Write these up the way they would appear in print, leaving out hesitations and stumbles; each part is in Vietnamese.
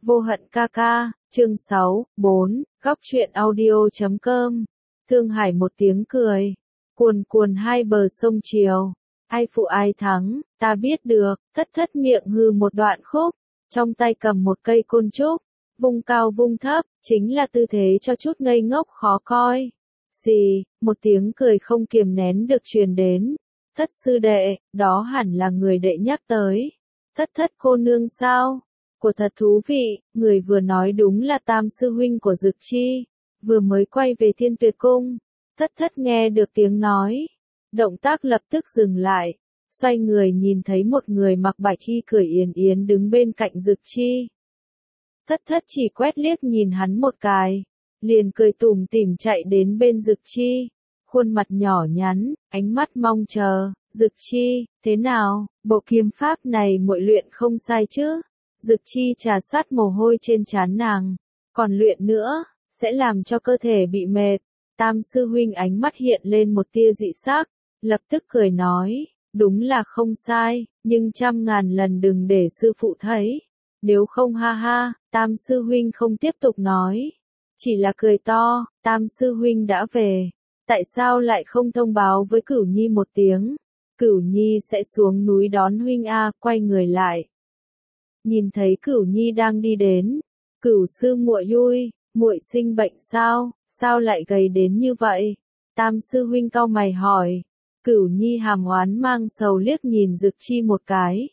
Vô hận ca ca, chương 6, 4, góc truyện audio.com. Thương Hải một tiếng cười. Cuồn cuồn hai bờ sông chiều. Ai phụ ai thắng, ta biết được. Thất thất miệng hừ một đoạn khúc. Trong tay cầm một cây côn trúc. Vung cao vung thấp, chính là tư thế cho chút ngây ngốc khó coi. Gì, một tiếng cười không kiềm nén được truyền đến. Thất sư đệ, đó hẳn là người đệ nhắc tới. Thất thất cô nương sao? Của thật thú vị, người vừa nói đúng là tam sư huynh của Dực Chi, vừa mới quay về Thiên Tuyệt Cung. Thất thất nghe được tiếng nói, động tác lập tức dừng lại, xoay người nhìn thấy một người mặc bạch y cười yến yến đứng bên cạnh Dực Chi. Thất thất chỉ quét liếc nhìn hắn một cái, liền cười tủm tỉm chạy đến bên Dực Chi, khuôn mặt nhỏ nhắn, ánh mắt mong chờ. Dực Chi, thế nào, bộ kiếm pháp này muội luyện không sai chứ? Dực Chi trà sát mồ hôi trên trán nàng, còn luyện nữa, sẽ làm cho cơ thể bị mệt. Tam sư huynh ánh mắt hiện lên một tia dị sắc, lập tức cười nói, đúng là không sai, nhưng trăm ngàn lần đừng để sư phụ thấy. Nếu không ha ha, tam sư huynh không tiếp tục nói, chỉ là cười to, tam sư huynh đã về, tại sao lại không thông báo với Cửu Nhi một tiếng? Cửu Nhi sẽ xuống núi đón huynh a. Quay người lại, nhìn thấy Cửu Nhi đang đi đến. Cửu sư muội ui, muội sinh bệnh sao, sao lại gầy đến như vậy? Tam sư huynh cau mày hỏi. Cửu Nhi hàm oán mang sầu liếc nhìn Dực Chi một cái,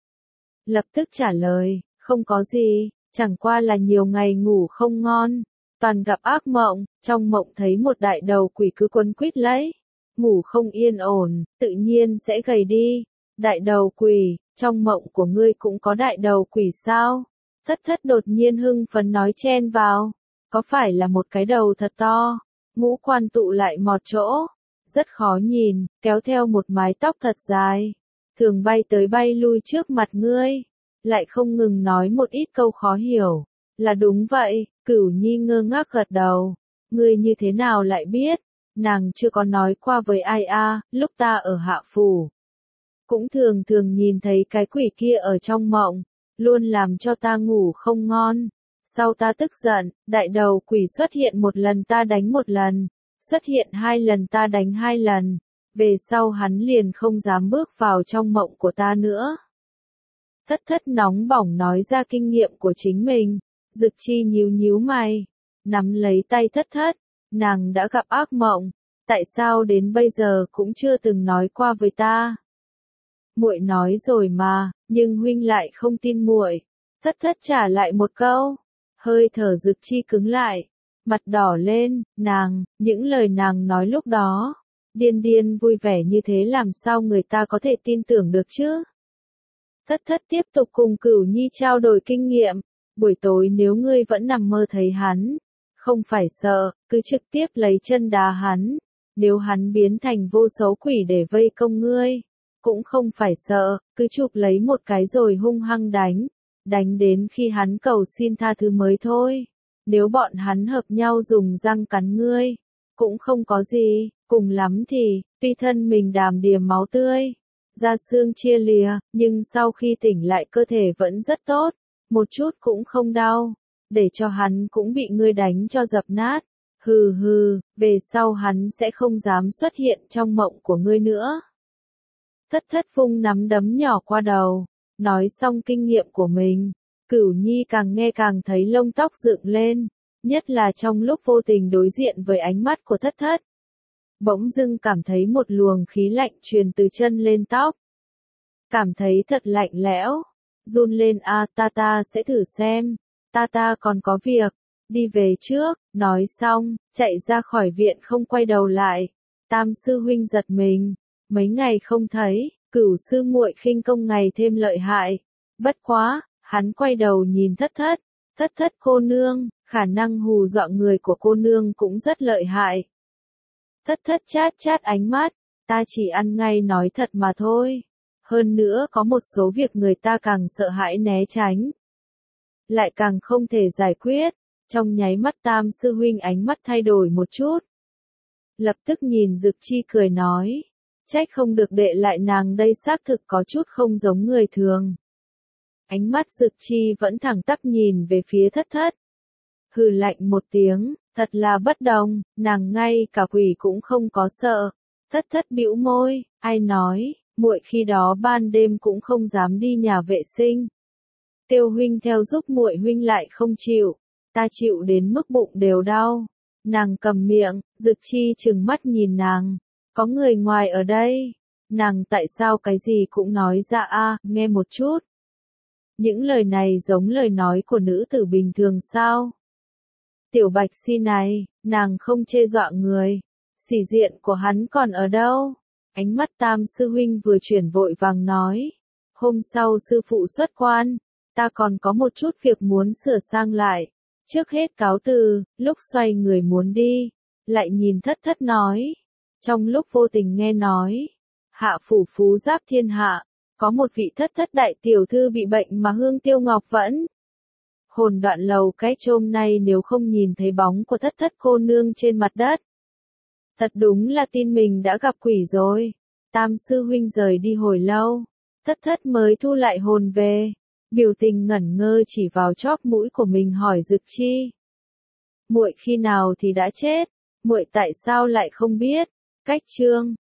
lập tức trả lời, không có gì, chẳng qua là nhiều ngày ngủ không ngon, toàn gặp ác mộng, trong mộng thấy một đại đầu quỷ cứ quấn quýt lấy, ngủ không yên ổn, tự nhiên sẽ gầy đi. Đại đầu quỷ, trong mộng của ngươi cũng có đại đầu quỷ sao? Thất thất đột nhiên hưng phấn nói chen vào, có phải là một cái đầu thật to, ngũ quan tụ lại một chỗ, rất khó nhìn, kéo theo một mái tóc thật dài, thường bay tới bay lui trước mặt ngươi, lại không ngừng nói một ít câu khó hiểu. Là đúng vậy, Cửu Nhi ngơ ngác gật đầu, ngươi như thế nào lại biết? Nàng chưa có nói qua với ai a. Lúc ta ở Hạ Phủ, cũng thường thường nhìn thấy cái quỷ kia ở trong mộng, luôn làm cho ta ngủ không ngon. Sau ta tức giận, đại đầu quỷ xuất hiện một lần ta đánh một lần, xuất hiện hai lần ta đánh hai lần, về sau hắn liền không dám bước vào trong mộng của ta nữa. Thất thất nóng bỏng nói ra kinh nghiệm của chính mình. Dực Chi nhíu nhíu mày, nắm lấy tay thất thất, nàng đã gặp ác mộng, tại sao đến bây giờ cũng chưa từng nói qua với ta? Muội nói rồi mà, nhưng huynh lại không tin muội. Thất thất trả lại một câu, hơi thở Dực Chi cứng lại, mặt đỏ lên, những lời nàng nói lúc đó, điên điên vui vẻ như thế làm sao người ta có thể tin tưởng được chứ? Thất thất tiếp tục cùng Cửu Nhi trao đổi kinh nghiệm, buổi tối nếu ngươi vẫn nằm mơ thấy hắn, không phải sợ, cứ trực tiếp lấy chân đá hắn, nếu hắn biến thành vô số quỷ để vây công ngươi, cũng không phải sợ, cứ chụp lấy một cái rồi hung hăng đánh đến khi hắn cầu xin tha thứ mới thôi. Nếu bọn hắn hợp nhau dùng răng cắn ngươi, cũng không có gì, cùng lắm thì, tuy thân mình đàm đìa máu tươi, da xương chia lìa, nhưng sau khi tỉnh lại cơ thể vẫn rất tốt, một chút cũng không đau, để cho hắn cũng bị ngươi đánh cho dập nát. Hừ hừ, về sau hắn sẽ không dám xuất hiện trong mộng của ngươi nữa. Thất thất vung nắm đấm nhỏ qua đầu, nói xong kinh nghiệm của mình, Cửu Nhi càng nghe càng thấy lông tóc dựng lên, nhất là trong lúc vô tình đối diện với ánh mắt của thất thất. Bỗng dưng cảm thấy một luồng khí lạnh truyền từ chân lên tóc. Cảm thấy thật lạnh lẽo, run lên a. Ta sẽ thử xem, ta còn có việc, đi về trước, nói xong, chạy ra khỏi viện không quay đầu lại. Tam sư huynh giật mình, mấy ngày không thấy, Cửu sư muội khinh công ngày thêm lợi hại. Bất quá, hắn quay đầu nhìn thất thất cô nương, khả năng hù dọa người của cô nương cũng rất lợi hại. Thất thất chát ánh mắt, ta chỉ ăn ngay nói thật mà thôi. Hơn nữa có một số việc người ta càng sợ hãi né tránh, lại càng không thể giải quyết. Trong nháy mắt tam sư huynh ánh mắt thay đổi một chút, lập tức nhìn Dực Chi cười nói, trách không được đệ lại nàng đây xác thực có chút không giống người thường. Ánh mắt Dực Chi vẫn thẳng tắp nhìn về phía thất thất. Hừ lạnh một tiếng, thật là bất đồng, nàng ngay cả quỷ cũng không có sợ. Thất thất bĩu môi, ai nói, muội khi đó ban đêm cũng không dám đi nhà vệ sinh. Tiêu huynh theo giúp muội huynh lại không chịu, ta chịu đến mức bụng đều đau. Nàng cầm miệng, Dực Chi trừng mắt nhìn nàng, có người ngoài ở đây. Nàng tại sao cái gì cũng nói ra a, nghe một chút. Những lời này giống lời nói của nữ tử bình thường sao? Tiểu Bạch Si này, nàng không chê dọa người. Sĩ diện của hắn còn ở đâu? Ánh mắt Tam sư huynh vừa chuyển vội vàng nói. Hôm sau sư phụ xuất quan, ta còn có một chút việc muốn sửa sang lại. Trước hết cáo từ, lúc xoay người muốn đi, lại nhìn thất thất nói. Trong lúc vô tình nghe nói, hạ phủ phú giáp thiên hạ, có một vị thất thất đại tiểu thư bị bệnh mà Hương Tiêu Ngọc vẫn. Hồn đoạn lầu cái chôm nay nếu không nhìn thấy bóng của thất thất cô nương trên mặt đất. Thật đúng là tin mình đã gặp quỷ rồi. Tam sư huynh rời đi hồi lâu, thất thất mới thu lại hồn về. Biểu tình ngẩn ngơ chỉ vào chóp mũi của mình hỏi Dực Chi. Muội khi nào thì đã chết, muội tại sao lại không biết? Cách chương